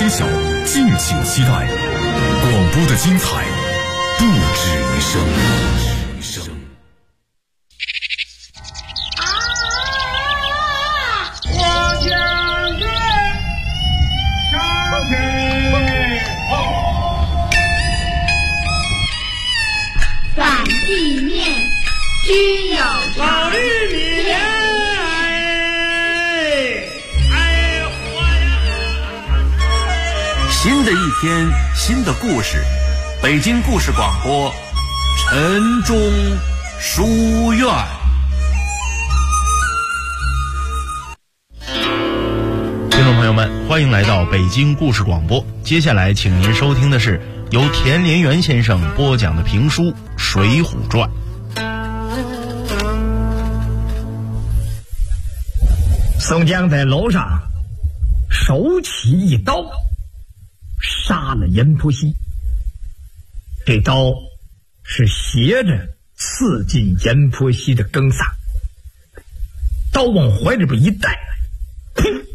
揭晓，敬请期待。广播的精彩不止于声。 我将军上阵， 反地面只有老玉米莲， 新的一天，新的故事，北京故事广播，晨钟书院。听众朋友们，欢迎来到北京故事广播。接下来，请您收听的是由田连元先生播讲的评书《水浒传》。 宋江在楼上手起一刀，杀了阎婆惜。这刀是斜着刺进阎婆惜的梗嗓，刀往怀里边一带，噗，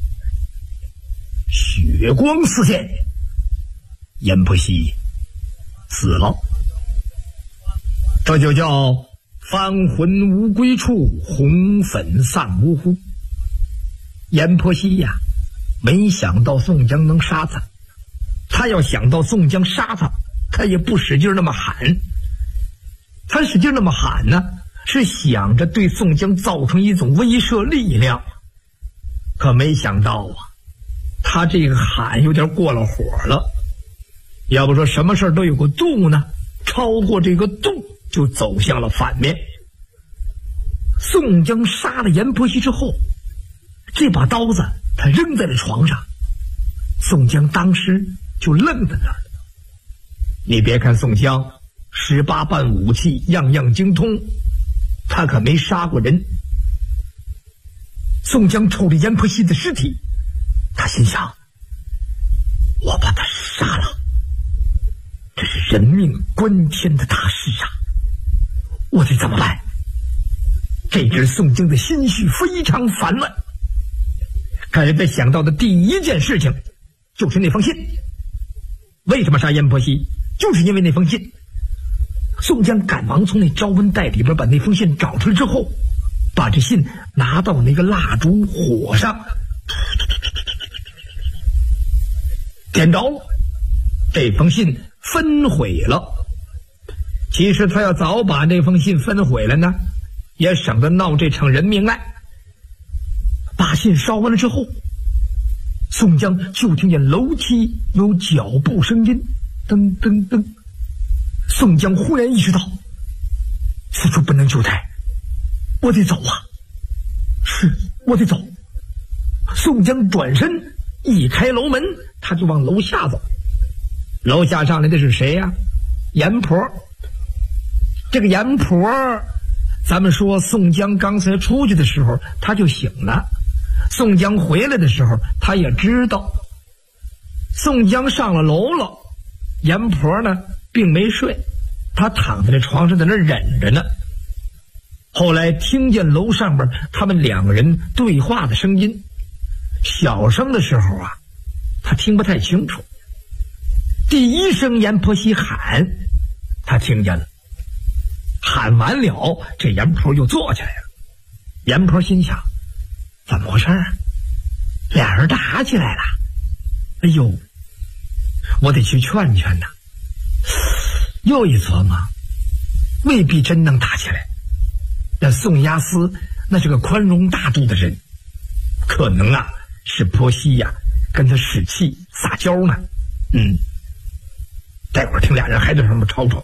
血光四溅，阎婆惜死了。这就叫翻魂无归处，红粉丧无辜。阎婆惜呀，没想到宋江能杀他，他要想到宋江杀他，他也不使劲那么喊。他使劲那么喊呢，是想着对宋江造成一种威慑力量。可没想到啊，他这个喊有点过了火了。要不说什么事都有个度呢，超过这个度就走向了反面。宋江杀了阎婆惜之后，这把刀子他扔在了床上，宋江当时就愣在那儿了。你别看宋江18般武器样样精通，他可没杀过人。宋江瞅着阎婆惜的尸体，他心想，我把他杀了，这是人命关天的大事啊，我得怎么办？这时宋江的心绪非常烦乱，可是他想到的第一件事情就是那封信。为什么杀阎婆惜？就是因为那封信。宋江赶忙从那招魂袋里边把那封信找出来之后，把这信拿到那个蜡烛火上，点着了，这封信焚毁了。其实他要早把那封信焚毁了呢，也省得闹这场人命案。把信烧完了之后，宋江就听见楼梯有脚步声音，噔噔噔。宋江忽然意识到，此处不能久待，我得走啊！是，我得走。宋江转身一开楼门，他就往楼下走。楼下上来的是谁呀？阎婆。这个阎婆，咱们说宋江刚才出去的时候他就醒了，宋江回来的时候他也知道。宋江上了楼了，阎婆呢并没睡，他躺在这床上在那忍着呢。后来听见楼上边他们两个人对话的声音，小声的时候啊他听不太清楚。第一声阎婆惜喊他听见了，喊完了这阎婆又坐起来了。阎婆心想，怎么回事啊？俩人打起来了。哎呦，我得去劝劝呐。又一琢磨，未必真能打起来。那宋押司那是个宽容大度的人，可能啊是婆惜呀跟他使气撒娇呢。待会儿听俩人还在上面吵吵，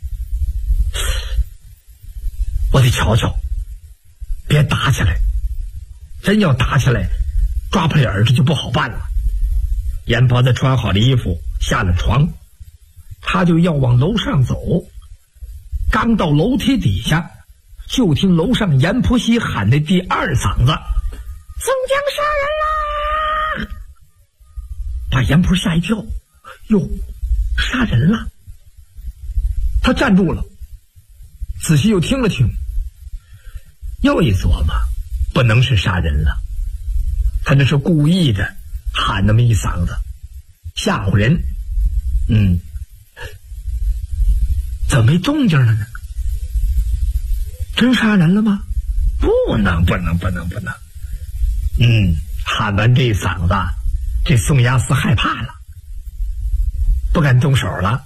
我得瞧瞧，别打起来。真要打起来，抓破脸这就不好办了。阎婆子穿好了衣服，下了床，他就要往楼上走。刚到楼梯底下，就听楼上阎婆惜喊的第二嗓子：宋江杀人啦！把阎婆吓一跳，哟，杀人了！他站住了，仔细又听了听，又一琢磨，不能是杀人了，他这是故意的喊那么一嗓子。 吓唬人。怎么没动静了呢？真杀人了吗？不能。喊完这嗓子，这宋押司害怕了，不敢动手了。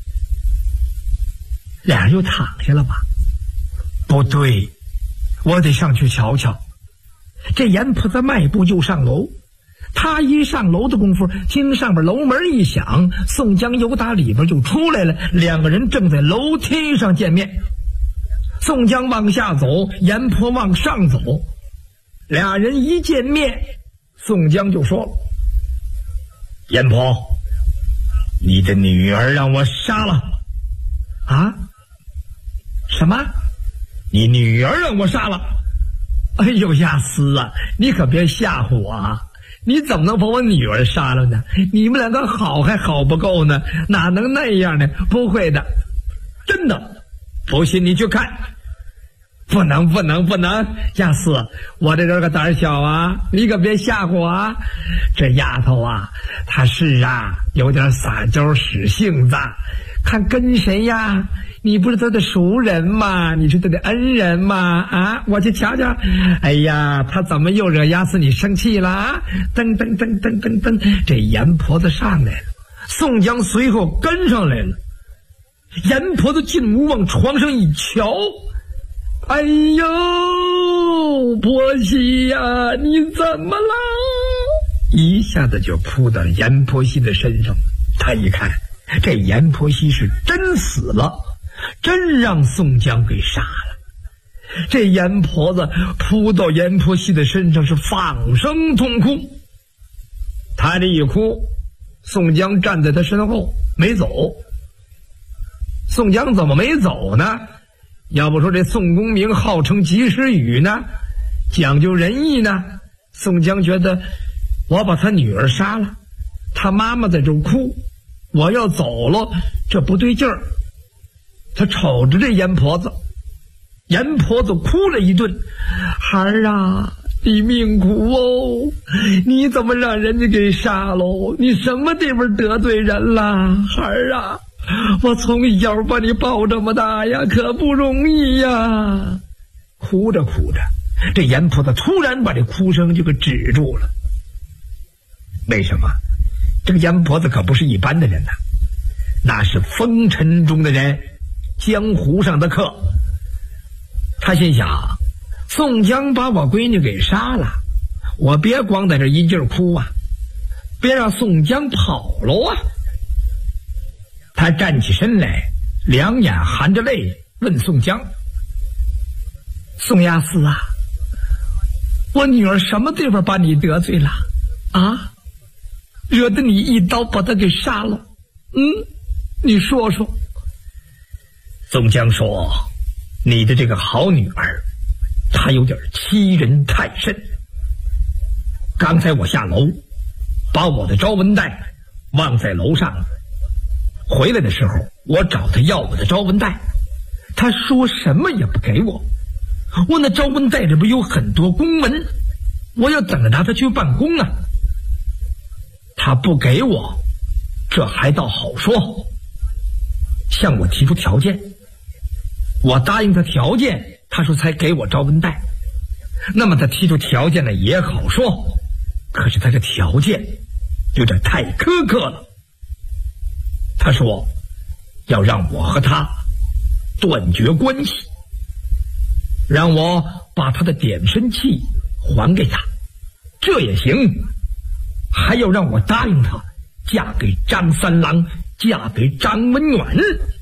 俩人又躺下了吧？不对，我得上去瞧瞧。这阎婆子迈步就上楼，他一上楼的功夫，听上边楼门一响，宋江由打里边就出来了，两个人正在楼梯上见面。宋江往下走，阎婆往上走，俩人一见面，宋江就说了：“阎婆，你的女儿让我杀了。”啊？什么？你女儿让我杀了？哎呦，押司啊，你可别吓唬我啊！你怎么能把我女儿杀了呢？你们两个好还好不够呢，哪能那样呢？不会的，真的，不信你去看。不能，押司，我这人可胆小啊，你可别吓唬我啊！这丫头啊，她是啊，有点撒娇使性子，看跟谁呀？你不是他的熟人吗？你是他的恩人吗？啊，我去瞧瞧。哎呀，他怎么又惹押司你生气了啊？噔，这阎婆子上来了，宋江随后跟上来了。阎婆子进屋往床上一瞧，哎呦，婆媳呀，你怎么了？一下子就扑到阎婆惜的身上。他一看，这阎婆惜是真死了，真让宋江给杀了。这阎婆子扑到阎婆惜的身上是放声痛哭。他这一哭，宋江站在他身后没走。宋江怎么没走呢？要不说这宋公明号称及时雨呢，讲究仁义呢。宋江觉得我把他女儿杀了，他妈妈在这哭，我要走了，这不对劲儿。他瞅着这阎婆子，阎婆子哭了一顿：“孩儿啊，你命苦哦，你怎么让人家给杀喽？你什么地方得罪人了？孩儿啊，我从小把你抱这么大呀，可不容易呀！”哭着哭着，这阎婆子突然把这哭声就给止住了。为什么？这个阎婆子可不是一般的人呐，那是风尘中的人，江湖上的客。他心想，宋江把我闺女给杀了，我别光在这一劲儿哭啊，别让宋江跑了啊。他站起身来，两眼含着泪问宋江：“宋押司啊，我女儿什么地方把你得罪了啊？惹得你一刀把她给杀了？你说说。”宋江说：“你的这个好女儿，她有点欺人太甚。刚才我下楼，把我的招文袋忘在楼上了。回来的时候，我找她要我的招文袋，她说什么也不给我。我那招文袋里边有很多公文，我要等着拿她去办公啊。她不给我，这还倒好说，向我提出条件。我答应他条件，他说才给我招文袋。那么他提出条件呢也好说，可是他这条件有点太苛刻了。他说要让我和他断绝关系，让我把他的点身器还给他，这也行，还要让我答应他嫁给张三郎，嫁给张文远。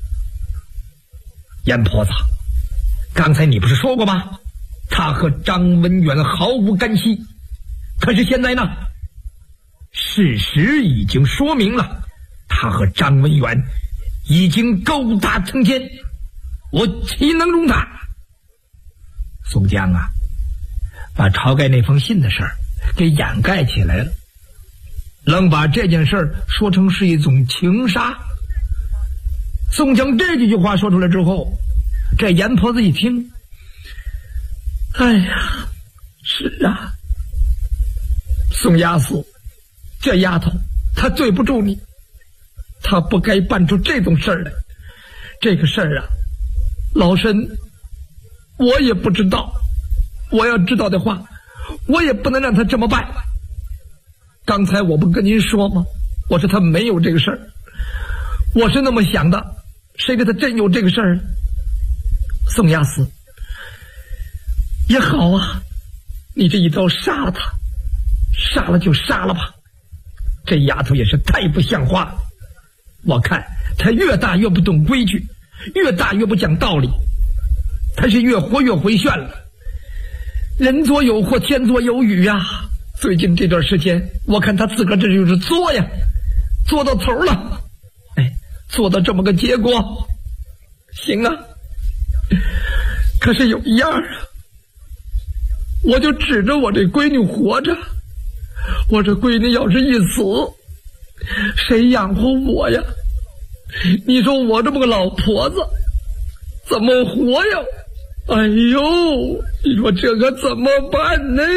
阎婆子，刚才你不是说过吗？他和张文远毫无干系。可是现在呢，事实已经说明了，他和张文远已经勾搭成奸，我岂能容他？宋江啊，把晁盖那封信的事儿给掩盖起来了，愣把这件事儿说成是一种情杀。宋江这几句话说出来之后，这阎婆子一听，哎呀，是啊，宋押司这丫头他对不住你，他不该办出这种事儿来。这个事儿啊，老身我也不知道，我要知道的话，我也不能让他这么办。刚才我不跟您说吗？我说他没有这个事儿，我是那么想的，谁给他真有这个事儿？宋押司，也好啊，你这一刀杀了他，杀了就杀了吧。这丫头也是太不像话了，我看她越大越不懂规矩，越大越不讲道理，她是越活越回旋了。人作有祸，天作有雨呀。最近这段时间，我看她自个儿这就是作呀，作到头了，做到这么个结果，行啊。可是有一样啊，我就指着我这闺女活着，我这闺女要是一死，谁养活我呀？你说我这么个老婆子怎么活呀？哎呦，你说这可怎么办呢？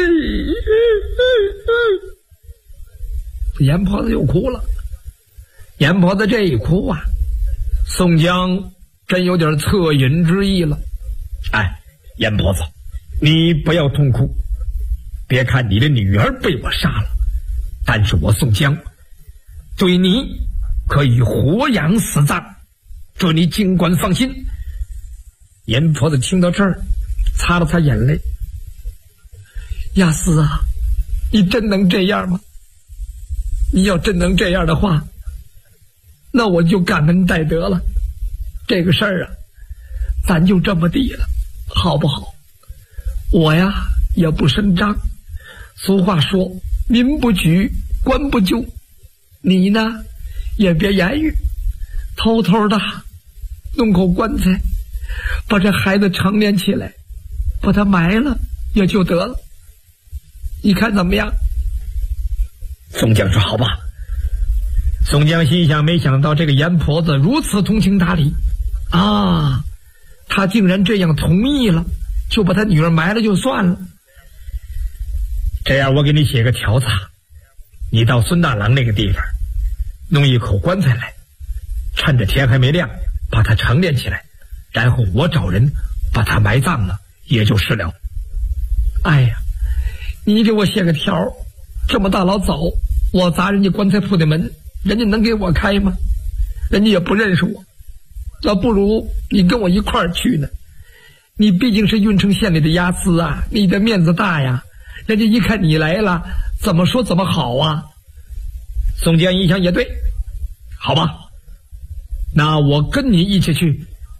阎婆子又哭了。阎婆子这一哭啊，宋江真有点恻隐之意了。阎婆子，你不要痛哭，别看你的女儿被我杀了，但是我宋江对你可以活养死葬，这你尽管放心。阎婆子听到这儿，擦了擦眼泪。押司啊，你真能这样吗？你要真能这样的话，那我就感恩戴德了。这个事儿啊，咱就这么地了，好不好？我呀也不声张，俗话说民不举，官不究，你呢也别言语，偷偷的弄口棺材，把这孩子成殓起来，把他埋了也就得了。你看怎么样？宋江说好吧。宋江心想，没想到这个阎婆子如此通情达理啊，他竟然这样同意了，就把他女儿埋了就算了。这样我给你写个条子，你到孙大郎那个地方弄一口棺材来，趁着天还没亮把它成殓起来，然后我找人把它埋葬了也就是了。哎呀，你给我写个条，这么大老早我砸人家棺材铺的门，人家能给我开吗？人家也不认识我，那不如你跟我一块儿去呢。你毕竟是郓城县里的押司啊，你的面子大呀，人家一看你来了，怎么说怎么好啊。宋江一想也对，好吧，那我跟你一起去。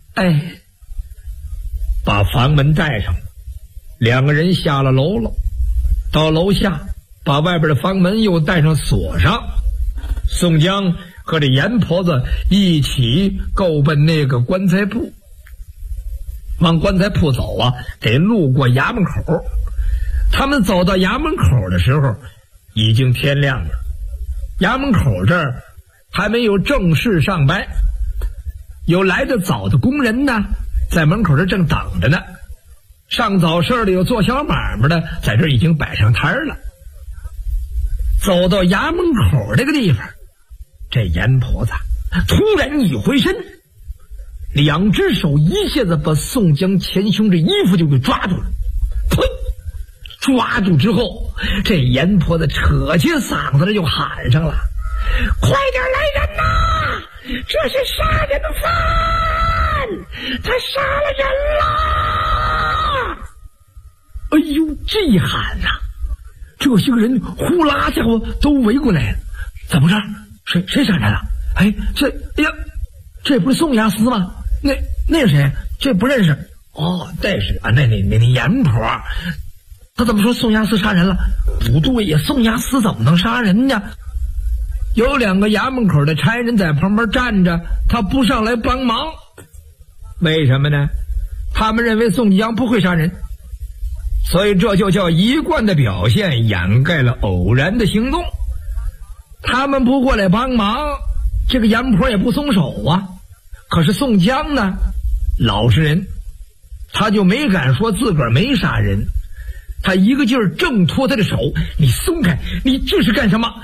把房门带上了，两个人下了楼了，到楼下把外边的房门又带上锁上。宋江和这阎婆子一起够奔那个棺材铺。往棺材铺走啊，得路过衙门口。他们走到衙门口的时候，已经天亮了。衙门口这儿还没有正式上班，有来的早的工人呢，在门口这正等着呢。上早市的有做小买卖的，在这已经摆上摊了。走到衙门口这个地方，这阎婆子突然一回身，两只手一下子把宋江前胸这衣服就给抓住了。砰！抓住之后，这阎婆子扯起嗓子来就喊上了：快点来人呐，这是杀人犯，他杀了人了！哎呦，这一喊呐，这些个人呼啦家伙都围过来了。怎么着？谁杀人了？哎呀，这不是宋押司吗？那是谁？这不认识。哦，那是啊，那阎婆，他怎么说宋押司杀人了？不对呀，宋押司怎么能杀人呢？有两个衙门口的差人在旁边站着，他不上来帮忙，为什么呢？他们认为宋江不会杀人，所以这就叫一贯的表现掩盖了偶然的行动。他们不过来帮忙，这个阎婆也不松手啊。可是宋江呢，老实人，他就没敢说自个儿没杀人，他一个劲儿挣脱他的手。你松开，你这是干什么？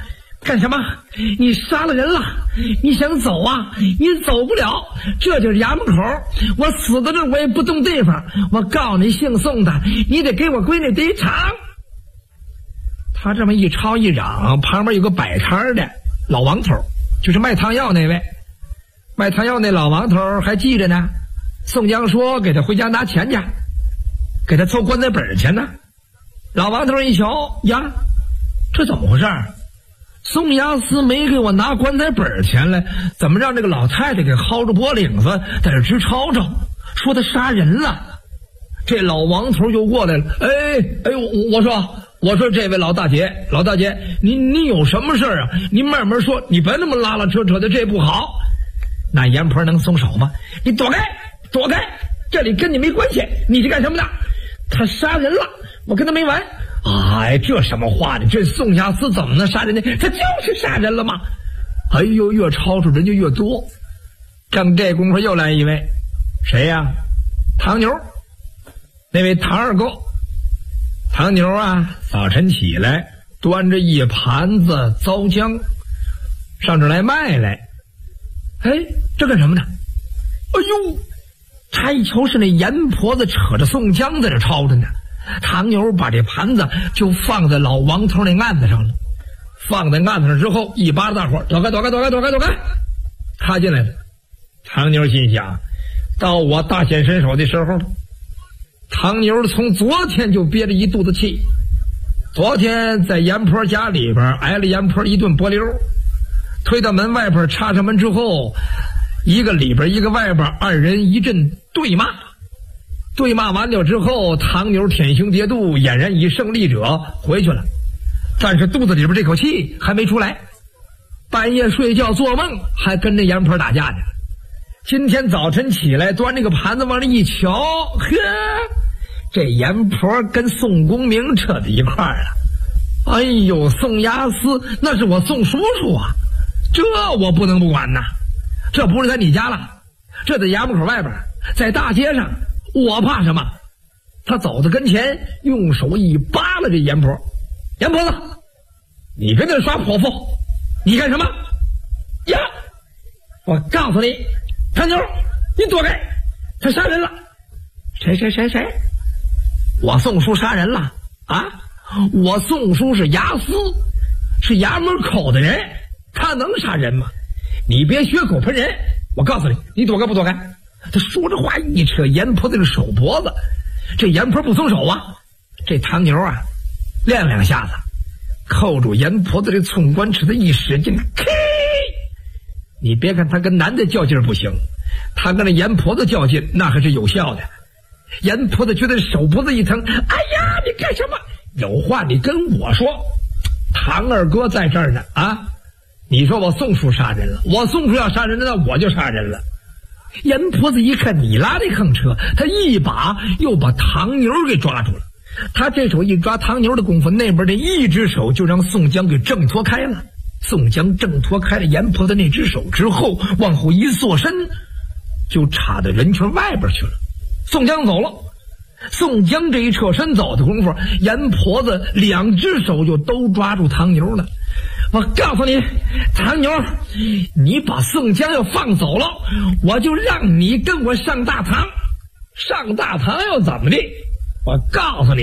干什么？你杀了人了，你想走啊？你走不了，这就是衙门口，我死在这我也不动地方。我告诉你，姓宋的，你得给我闺女逮偿。他这么一吵一嚷，旁边有个摆摊的老王头，就是卖汤药那位。卖汤药那老王头还记着呢，宋江说给他回家拿钱去，给他凑棺材本钱呢。老王头一瞧呀，这怎么回事？宋衙司没给我拿棺材本钱来，怎么让这个老太太给薅着脖领子在这直吵吵，说他杀人了。这老王头就过来了，我说这位老大姐，你有什么事啊？你慢慢说，你别那么拉拉扯扯的，这不好。那阎婆能松手吗？你躲开，这里跟你没关系，你是干什么的？他杀人了，我跟他没完。哎，这什么话呢？这宋衙司怎么能杀人呢？他就是杀人了吗？哎呦，越吵吵人就越多。正这功夫又来一位，谁呀？唐牛，那位唐二哥。唐牛啊，早晨起来端着一盘子糟浆上这来卖来。哎，这干什么呢？哎呦，他一瞧是那阎婆子扯着宋江在这吵着呢。唐牛把这盘子就放在老王头那案子上了，放在案子上之后，一巴大伙躲开，他进来了。唐牛心想，到我大显身手的时候了。唐牛从昨天就憋着一肚子气，昨天在阎婆家里边挨了阎婆一顿拨溜，推到门外边，插上门之后，一个里边一个外边，二人一阵对骂。对骂完了之后，唐牛舔胸叠肚，俨然以胜利者回去了。但是肚子里边这口气还没出来，半夜睡觉做梦还跟着阎婆打架呢。今天早晨起来端这个盘子往那一瞧，呵，这阎婆跟宋公明扯在一块儿了。哎呦，宋衙司那是我宋叔叔啊，这我不能不管呐。这不是在你家了，这在衙门口外边，在大街上，我怕什么？他走到跟前，用手一扒拉这阎婆。阎婆子，你跟这耍泼妇，你干什么呀？我告诉你，唐牛，你躲开，他杀人了。谁？我宋叔杀人了啊？我宋叔是衙司，是衙门口的人，他能杀人吗？你别血口喷人，我告诉你，你躲开不躲开？他说着话一扯阎婆子的手脖子，这阎婆不松手啊，这唐牛啊亮两下子扣住阎婆子这寸关尺的一使劲，嘿！你别看他跟男的较劲不行，他跟那阎婆子较劲那还是有效的。阎婆子觉得手脖子一疼，哎呀，你干什么？有话你跟我说，唐二哥在这儿呢啊！你说我宋叔杀人了，我宋叔要杀人了，那我就杀人了。阎婆子一看你拉这坑车，他一把又把唐牛给抓住了。他这手一抓唐牛的功夫，那边的一只手就让宋江给挣脱开了。宋江挣脱开了阎婆子那只手之后，往后一缩身，就插到人群外边去了。宋江走了，宋江这一撤身走的功夫，阎婆子两只手就都抓住唐牛了。我告诉你，唐牛，你把宋江要放走了，我就让你跟我上大堂。上大堂又怎么的？我告诉你。